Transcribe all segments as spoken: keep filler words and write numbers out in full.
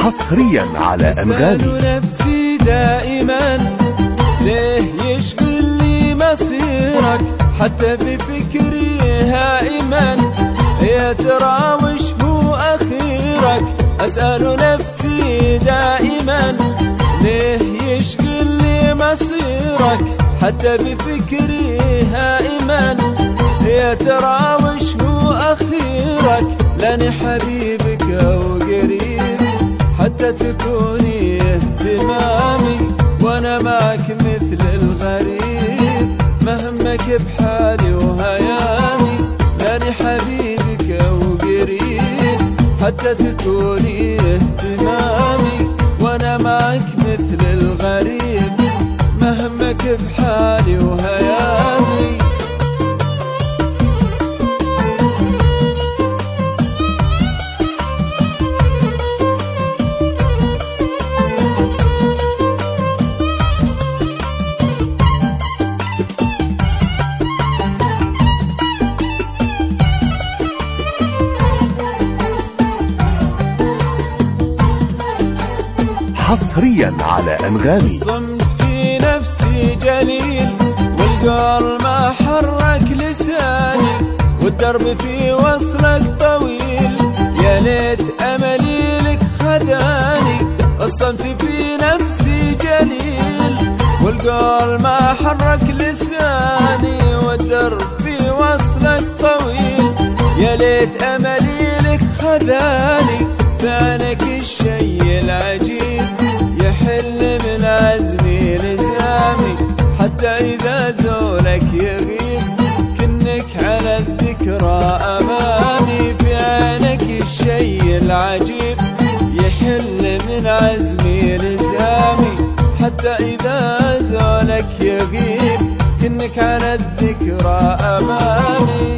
حصريا على أنغامي. نفسي دائما ليه يشغلني مصيرك، حتى في فكري هائما يا ترى وش هو أخيرك. أسأل نفسي دائما ليه يشغلني مصيرك، حتى بفكري هائما يا ترى وش هو أخيرك. لاني حبيبك وقريب حتى تكوني اهتمامي، وانا معك مثل الغريب مهمك بحالي وهيامي. لاني حبيبك وقريب حتى تكوني اهتمامي، وانا معك مثل الغريب مهمك بحالي وهيامي. حصريا على أنغامي. الصمت في نفسي جليل والقول ما حرك لساني، والدرب في وصلك طويل يا ليت أملي لك خذاني. الصمت في نفسي جليل والقول ما حرك لساني، والدرب في وصلك طويل يا ليت أملي لك خذاني. فعنك الشي العجيب يحل من عزمي لزامي، حتى إذا زولك يغيب كنك على الذكرى أمامي. في عينك الشي العجيب يحل من عزمي لزامي، حتى إذا زولك يغيب كنك على الذكرى أمامي.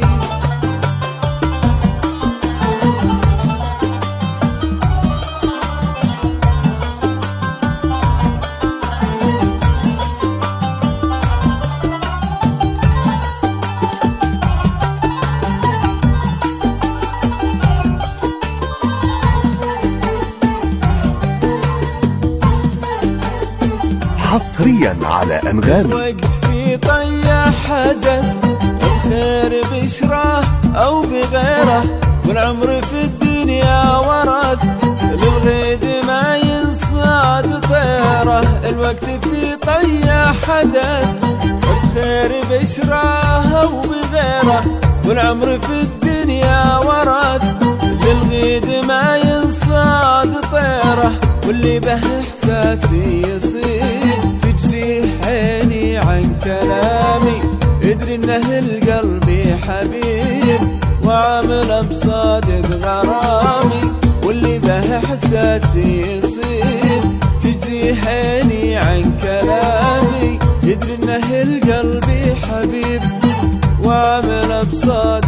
حصريا على أنغامي. وقت في طي حدث بخير بشره أو بغيره، والعمر في الدنيا ورث للغيد ما ينصاد طيره. الوقت في طي حدث بخير بشره أو بغيره، والعمر في الدنيا ورث للغيد ما ينصاد طيره. واللي به إحساسي يصير تجزيه عيني عن كلامي، ادري انه القلب حبيب وعامل بصادق غرامي. واللي به إحساسي يصير تجزيه عيني عن كلامي، ادري انه القلب حبيب وعامل بصادق